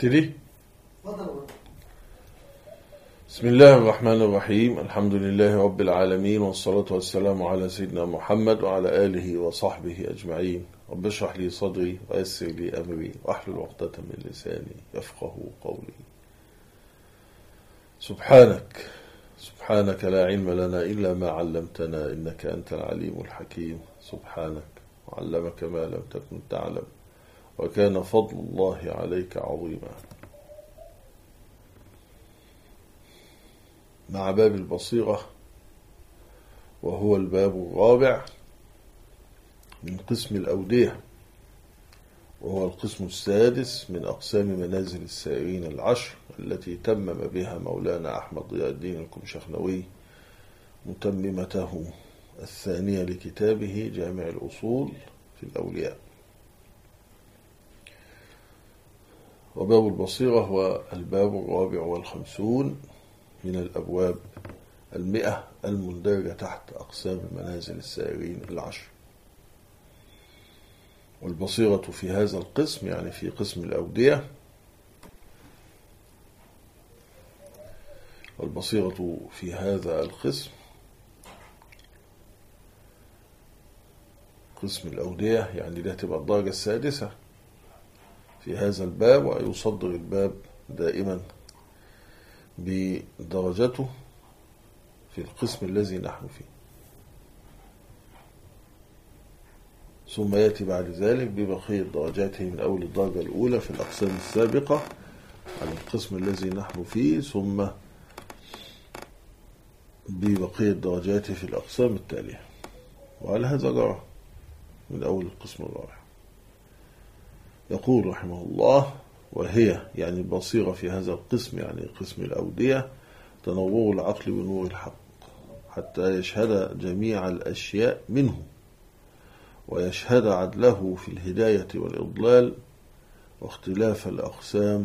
ابتدي. بسم الله الرحمن الرحيم. الحمد لله رب العالمين، والصلاة والسلام على سيدنا محمد وعلى آله وصحبه أجمعين. رب اشرح لي صدري ويسر لي أمري واحلل عقدة من لساني يفقه قولي. سبحانك لا علم لنا إلا ما علمتنا إنك أنت العليم الحكيم. سبحانك وعلمك ما لم تكن تعلم وكان فضل الله عليك عظيما. مع باب البصيرة، وهو الباب الرابع من قسم الأودية، وهو القسم السادس من أقسام منازل السائرين العشر التي تمم بها مولانا أحمد ضياء الدين الكمشخنوي متممته الثانية لكتابه جامع الأصول في الأولياء. وباب البصيرة هو الباب الرابع والخمسون من الأبواب 100 المندرجة تحت أقسام منازل السائرين العشر. والبصيرة في هذا القسم، يعني في قسم الأودية، والبصيرة في هذا القسم قسم الأودية، يعني ده تبقى الدرجة السادسة في هذا الباب، ويصدر الباب دائما بدرجته في القسم الذي نحن فيه، ثم يأتي بعد ذلك ببقية درجاته من أول الدرجة الأولى في الأقسام السابقة على القسم الذي نحن فيه، ثم ببقية درجاته في الأقسام التالية، وعلى هذا جرى من أول القسم الرابع. يقول رحمه الله: وهي يعني البصيرة في هذا القسم، يعني قسم الأودية، تنور العقل بنور الحق حتى يشهد جميع الأشياء منه، ويشهد عدله في الهداية والإضلال واختلاف الأقسام،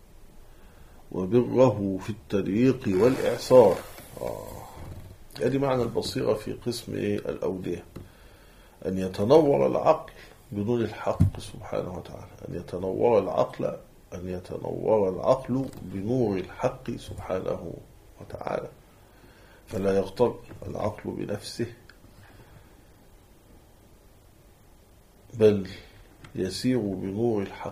وبره في التضييق والإعصار. هذه معنى البصيرة في قسم الأودية، أن يتنور العقل بنور الحق سبحانه وتعالى، أن يتنور العقل بنور الحق سبحانه وتعالى، فلا يغتر العقل بنفسه، بل يسير بنور الحق.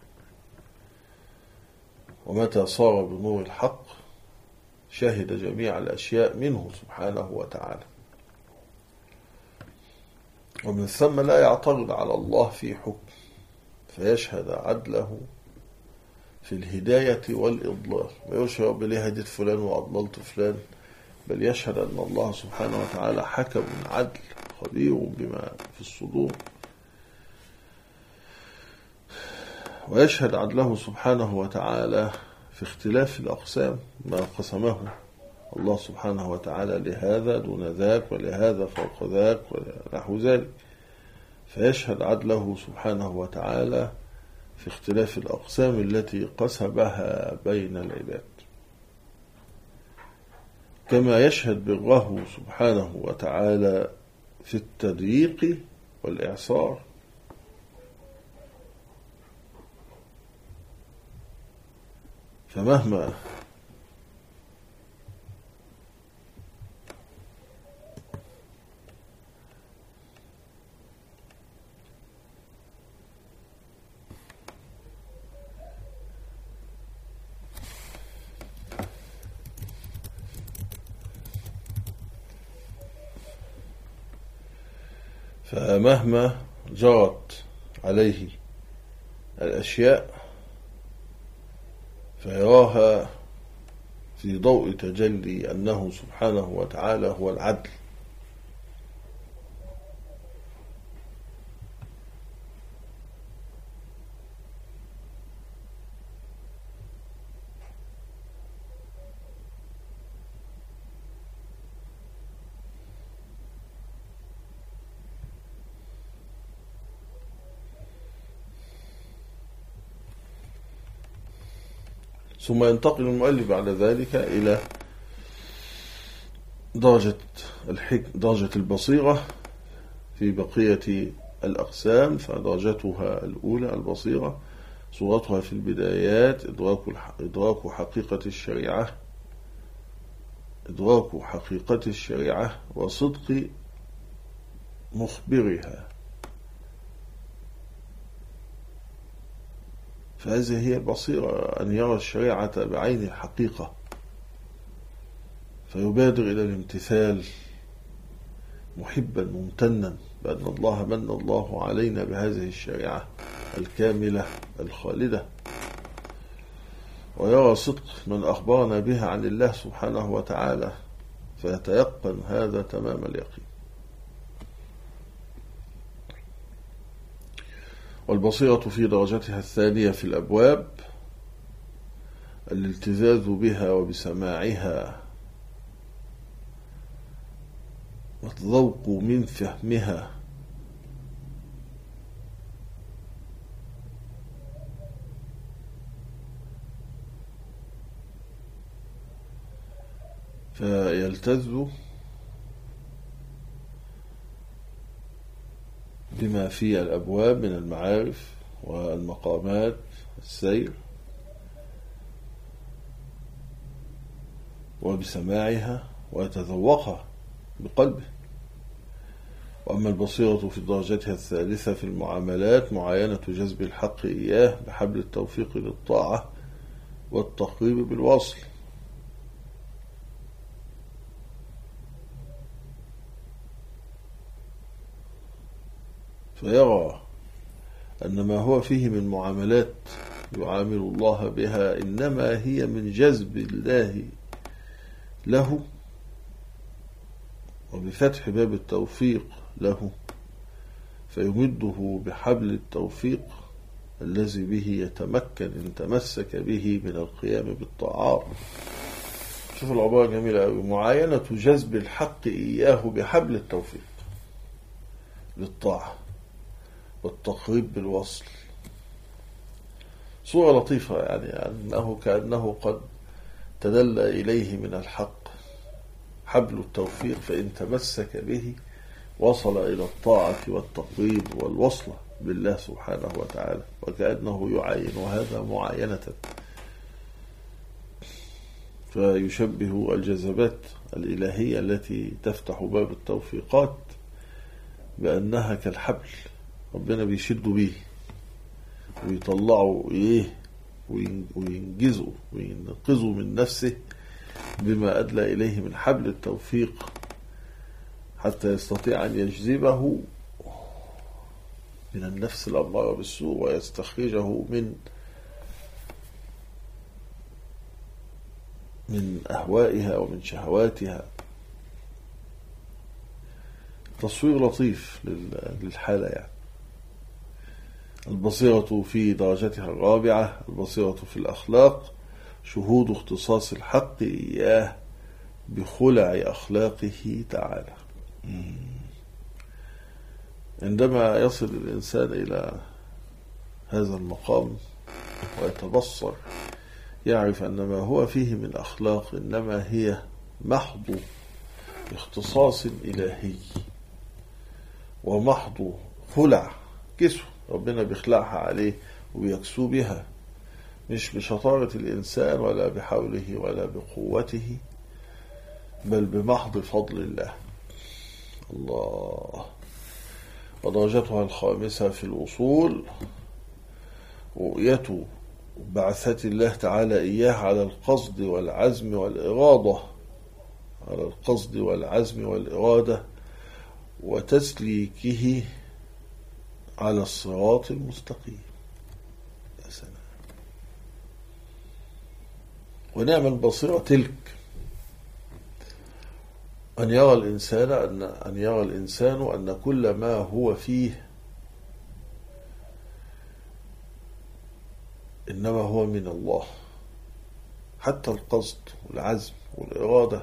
ومتى صار بنور الحق شهد جميع الأشياء منه سبحانه وتعالى، ومن ثم لا يعترض على الله في حكم، فيشهد عدله في الهداية والإضلال. ما يقولش يا رب ليه هديت فلان وأضللت فلان، بل يشهد أن الله سبحانه وتعالى حكم عدل خبير بما في الصدور، ويشهد عدله سبحانه وتعالى في اختلاف الأقسام، ما قسمه الله سبحانه وتعالى لهذا دون ذاك، ولهذا فوق ذاك، ونحو ذلك، فيشهد عدله سبحانه وتعالى في اختلاف الأقسام التي قسمها بين العباد، كما يشهد بره سبحانه وتعالى في التضييق والإعصار. فمهما جرت عليه الأشياء فيراها في ضوء تجلي أنه سبحانه وتعالى هو العدل، ثم ينتقل المؤلف بعد ذلك إلى درجة البصيرة في بقية الأقسام. فدرجتها الأولى البصيرة صورتها في البدايات إدراك حقيقة الشريعة، إدراك حقيقة الشريعة وصدق مخبرها. فهذه هي البصيرة، أن يرى الشريعة بعين الحقيقة فيبادر إلى الامتثال محبا ممتنا بأن الله من الله علينا بهذه الشريعة الكاملة الخالدة، ويرى صدق من أخبرنا بها عن الله سبحانه وتعالى فيتيقن هذا تمام اليقين. والبصيرة في درجتها الثانية في الأبواب الالتذاذ بها وبسماعها والذوق من فهمها، فيلتذ بما في الأبواب من المعارف والمقامات السير وبسماعها ويتذوقها بقلبه. وأما البصيرة في درجتها الثالثة في المعاملات معاينة جذب الحق إياه بحبل التوفيق للطاعة والتقريب بالوصل، فيرى أن ما هو فيه من معاملات يعامل الله بها إنما هي من جذب الله له وبفتح باب التوفيق له، فيمده بحبل التوفيق الذي به يتمكن إن تمسك به من القيام بالطاعات. شوف العبارة جميلة أوي، معاينة جذب الحق إياه بحبل التوفيق للطاعة والتقريب بالوصل. صورة لطيفة، يعني أنه كأنه قد تدلى إليه من الحق حبل التوفيق، فإن تمسك به وصل إلى الطاعة والتقريب والوصلة بالله سبحانه وتعالى، وكأنه يعاين هذا معاينة. فيشبه الجذبات الإلهية التي تفتح باب التوفيقات بأنها كالحبل، ربنا بيشد به ويطلعه إيه وينجزه وينقذه من نفسه بما أدلى إليه من حبل التوفيق حتى يستطيع أن يجذبه من النفس الأمارة بالسوء ويستخرجه من أهوائها ومن شهواتها. تصوير لطيف للحالة يعني. البصيرة في درجتها الرابعة البصيرة في الأخلاق شهود اختصاص الحق إياه بخلع أخلاقه تعالى. عندما يصل الإنسان إلى هذا المقام ويتبصر يعرف أن ما هو فيه من أخلاق إنما هي محض اختصاص إلهي ومحض خلع كسو ربنا بيخلعها عليه وبيكسو بها، مش بشطارة الإنسان ولا بحوله ولا بقوته، بل بمحض فضل الله. الله. ودرجتها الخامسة في الوصول رؤية بعثة الله تعالى إياه على القصد والعزم والإرادة، على القصد والعزم والإرادة وتسليكه على الصراط المستقيم. يا سلام. ونعم البصيرة تلك أن يرى الإنسان أن كل ما هو فيه إنما هو من الله، حتى القصد والعزم والإرادة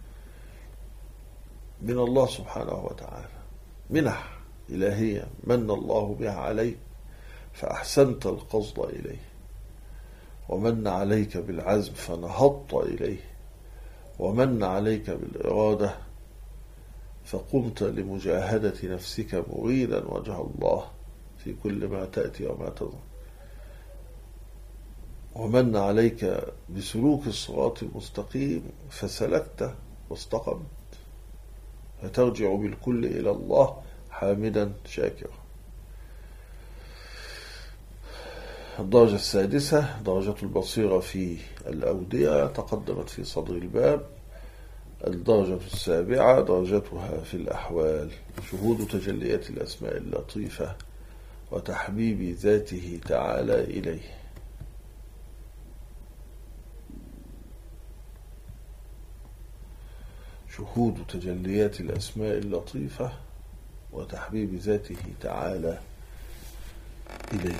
من الله سبحانه وتعالى، منح إلهية من الله بها عليك فأحسنت القصد إليه، ومن عليك بالعزم فنهضت إليه، ومن عليك بالإرادة فقمت لمجاهدة نفسك مريدا وجه الله في كل ما تأتي وما تظهر. ومن عليك بسلوك الصراط المستقيم فسلكته واستقمت، فترجع بالكل إلى الله حامدا شاكرا. الدرجة السادسة درجة البصيرة في الأودية، تقدمت في صدر الباب. الدرجة السابعة درجتها في الأحوال، شهود تجليات الأسماء اللطيفة وتحبيب ذاته تعالى إليه. شهود تجليات الأسماء اللطيفة وتحبيب ذاته تعالى إليه.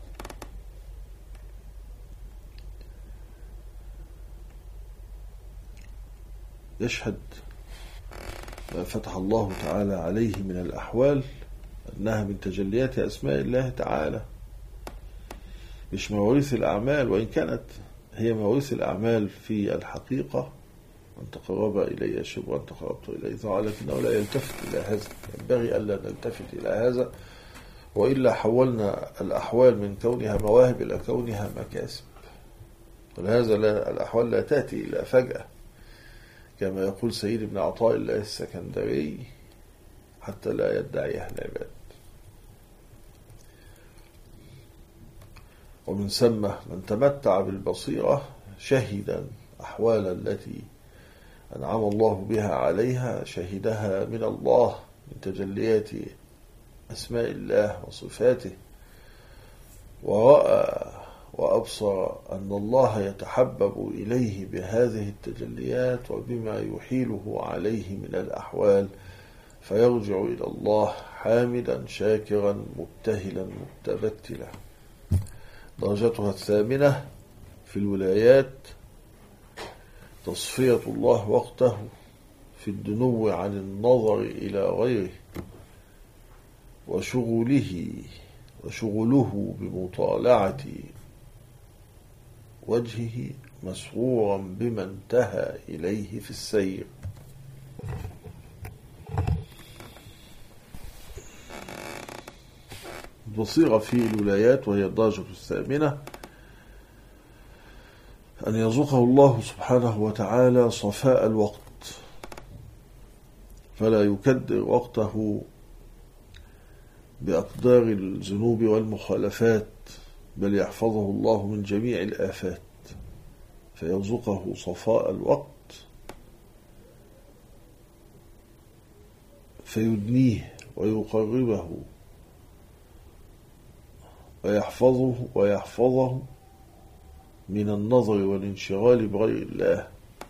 يشهد ما فتح الله تعالى عليه من الأحوال أنها من تجليات أسماء الله تعالى، مش مواريث الأعمال، وإن كانت هي مواريث الأعمال في الحقيقة، أن تقرب إلي شبرا تقربت إليه ذراعا، لكنه لا يلتفت إلى هذا، ينبغي ألا نلتفت إلى هذا، وإلا حولنا الأحوال من كونها مواهب إلى كونها مكاسب. ولهذا الأحوال لا تأتي إلا فجأة، كما يقول سيد ابن عطاء الله السكندري: حتى لا يدعيها العباد. ومن ثم من تمتع بالبصيرة شهد أحوال التي أنعم الله بها عليها، شهدها من الله من تجليات أسماء الله وصفاته، ورأى وأبصر أن الله يتحبب إليه بهذه التجليات وبما يحيله عليه من الأحوال، فيرجع إلى الله حامدا شاكرا مبتهلا متبتلا. درجتها الثامنة في الولايات تصفية الله وقته في الدنو عن النظر إلى غيره، وشغله بمطالعة وجهه مسرورا بما انتهى إليه في السير. البصيرة في الولايات وهي الدرجة الثامنة أن يرزقه الله سبحانه وتعالى صفاء الوقت، فلا يكدر وقته بأقدار الذنوب والمخالفات، بل يحفظه الله من جميع الآفات، فيرزقه صفاء الوقت فيدنيه ويقربه ويحفظه من النظر والانشغال بغير الله،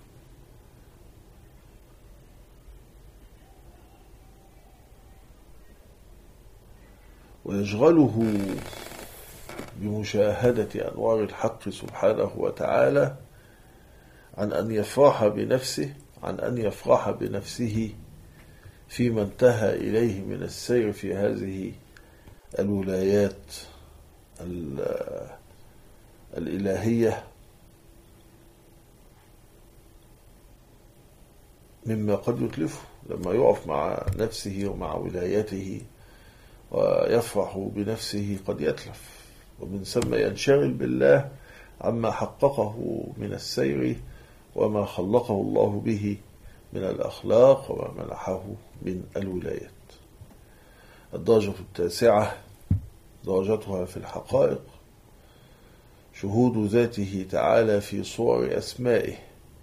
ويشغله بمشاهدة أنوار الحق سبحانه وتعالى عن أن يفرح بنفسه فيما انتهى إليه من السير في هذه الولايات الإلهية، مما قد يتلفه لما يقف مع نفسه ومع ولايته ويفرح بنفسه قد يتلف، ومن ثم ينشغل بالله عما حققه من السير وما خلقه الله به من الأخلاق وما منحه من الولايات. الدرجة التاسعة درجتها في الحقائق، شهود ذاته تعالى في صور أسمائه،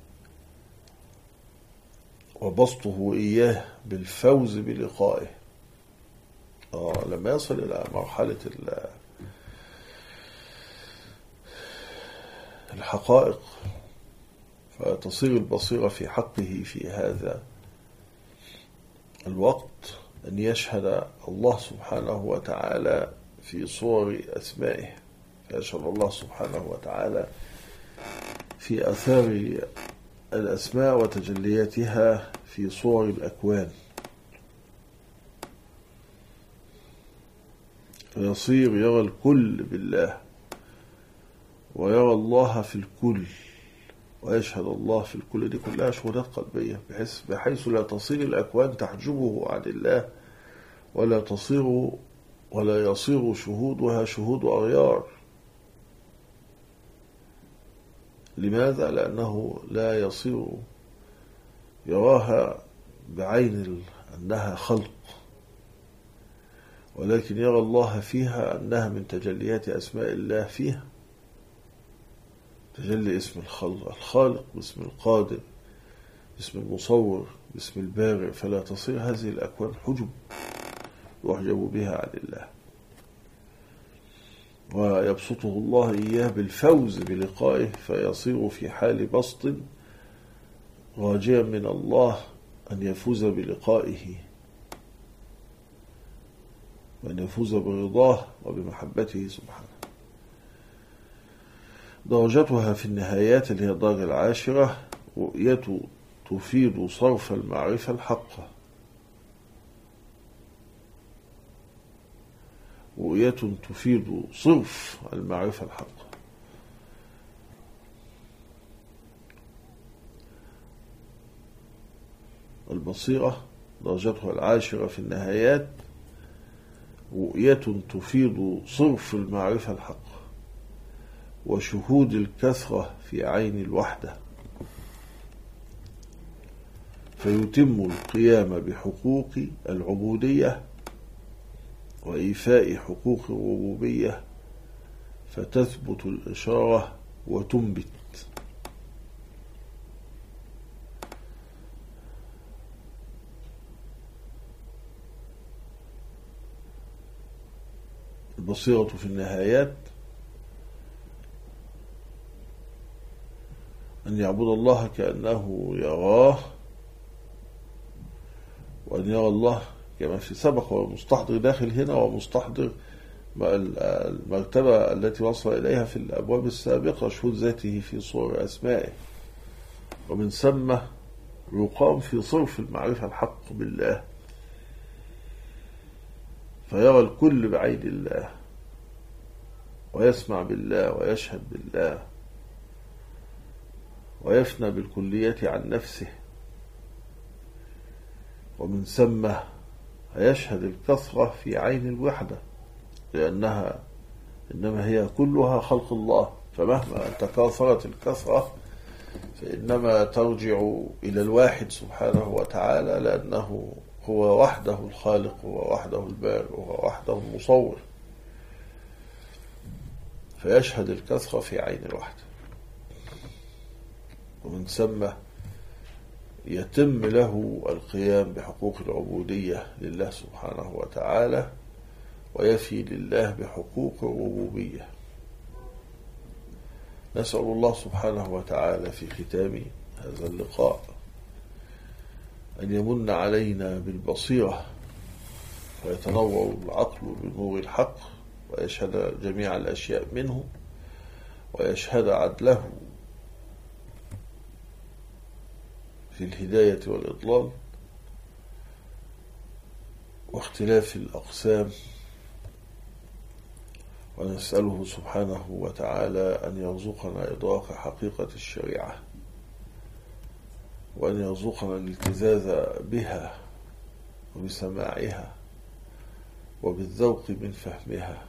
وبسطه إياه بالفوز بلقائه. لما يصل إلى مرحلة الحقائق فتصير البصيرة في حقه في هذا الوقت أن يشهد الله سبحانه وتعالى في صور أسمائه، فيشهد الله سبحانه وتعالى في أثار الأسماء وتجلياتها في صور الأكوان، فيصير يرى الكل بالله ويرى الله في الكل ويشهد الله في الكل. دي كلها شهودات قلبية بحيث لا تصير الأكوان تحجبه عن الله ولا يصير شهودها شهود أغيار، لماذا؟ لأنه لا يصير يراها بعين أنها خلق، ولكن يرى الله فيها أنها من تجليات أسماء الله فيها، تجلي اسم الخالق باسم القادر باسم المصور باسم البارئ، فلا تصير هذه الأكوان حجب يحجب بها عن الله، ويبسطه الله إياه بالفوز بلقائه، فيصير في حال بسط راجيا من الله أن يفوز بلقائه وأن يفوز برضاه وبمحبته سبحانه. درجتها في النهايات اللي هي الدرجة العاشرة، رؤية تفيد صرف المعرفة الحقة، رؤية تفيد صرف المعرفة الحقة. البصيرة درجتها العاشرة في النهايات، رؤية تفيد صرف المعرفة الحقة وشهود الكثرة في عين الوحدة، فيتم القيام بحقوق العبودية وإيفاء حقوق الربوبية، فتثبت الإشارة وتنبت. البصيرة في النهايات أن يعبد الله كأنه يراه، وأن يرى الله كما في سبق، ومستحضر داخل هنا ومستحضر المرتبة التي وصل إليها في الأبواب السابقة، شهود ذاته في صور أسمائه، ومن ثم يقام في صرف المعرفة الحق بالله، فيرى الكل بعين الله ويسمع بالله ويشهد بالله ويفنى بالكلية عن نفسه، ومن ثم يشهد الكثرة في عين الوحدة، لأنها إنما هي كلها خلق الله، فمهما تكاثرت الكثرة فإنما ترجع إلى الواحد سبحانه وتعالى، لأنه هو وحده الخالق، هو وحده البارئ، هو وحده المصور، فيشهد الكثرة في عين الوحدة، ومن ثم يتم له القيام بحقوق العبودية لله سبحانه وتعالى، ويفي لله بحقوق الربوبية. نسأل الله سبحانه وتعالى في ختام هذا اللقاء أن يمن علينا بالبصيرة، ويتنور العقل بنور الحق، ويشهد جميع الأشياء منه، ويشهد عدله في الهداية والإضلال واختلاف الأقسام، ونسأله سبحانه وتعالى أن يرزقنا إدراك حقيقة الشريعة، وأن يرزقنا الالتزاز بها وبسماعها وبالذوق من فهمها،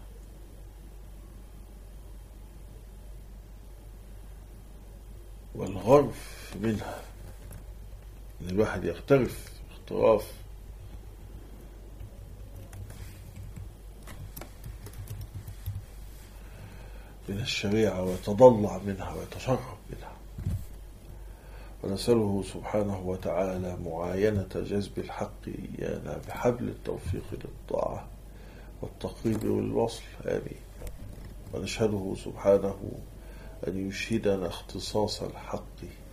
والغرف منها، أن الواحد يغترف اغتراف من الشريعة ويتضلع منها ويتشرب منها. ونسأله سبحانه وتعالى معاينة جذب الحق إيانا بحبل التوفيق للطاعة والتقريب والوصل، آمين. ونشهده سبحانه أن يشهدنا اختصاص الحق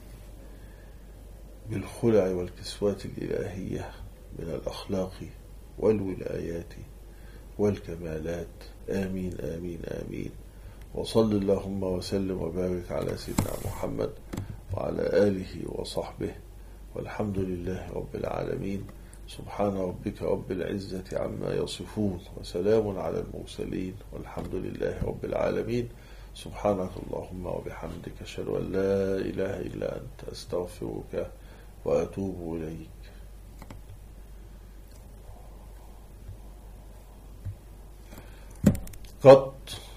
بالخلع والكسوات الإلهية من الأخلاق والولايات والكمالات، آمين آمين آمين. وصل اللهم وسلم وبارك على سيدنا محمد وعلى آله وصحبه، والحمد لله رب العالمين. سبحان ربك رب العزة عما يصفون، وسلام على المرسلين، والحمد لله رب العالمين. سبحانك اللهم وبحمدك، أشهد أن لا إله إلا أنت، أستغفرك وأتوب إليك. قط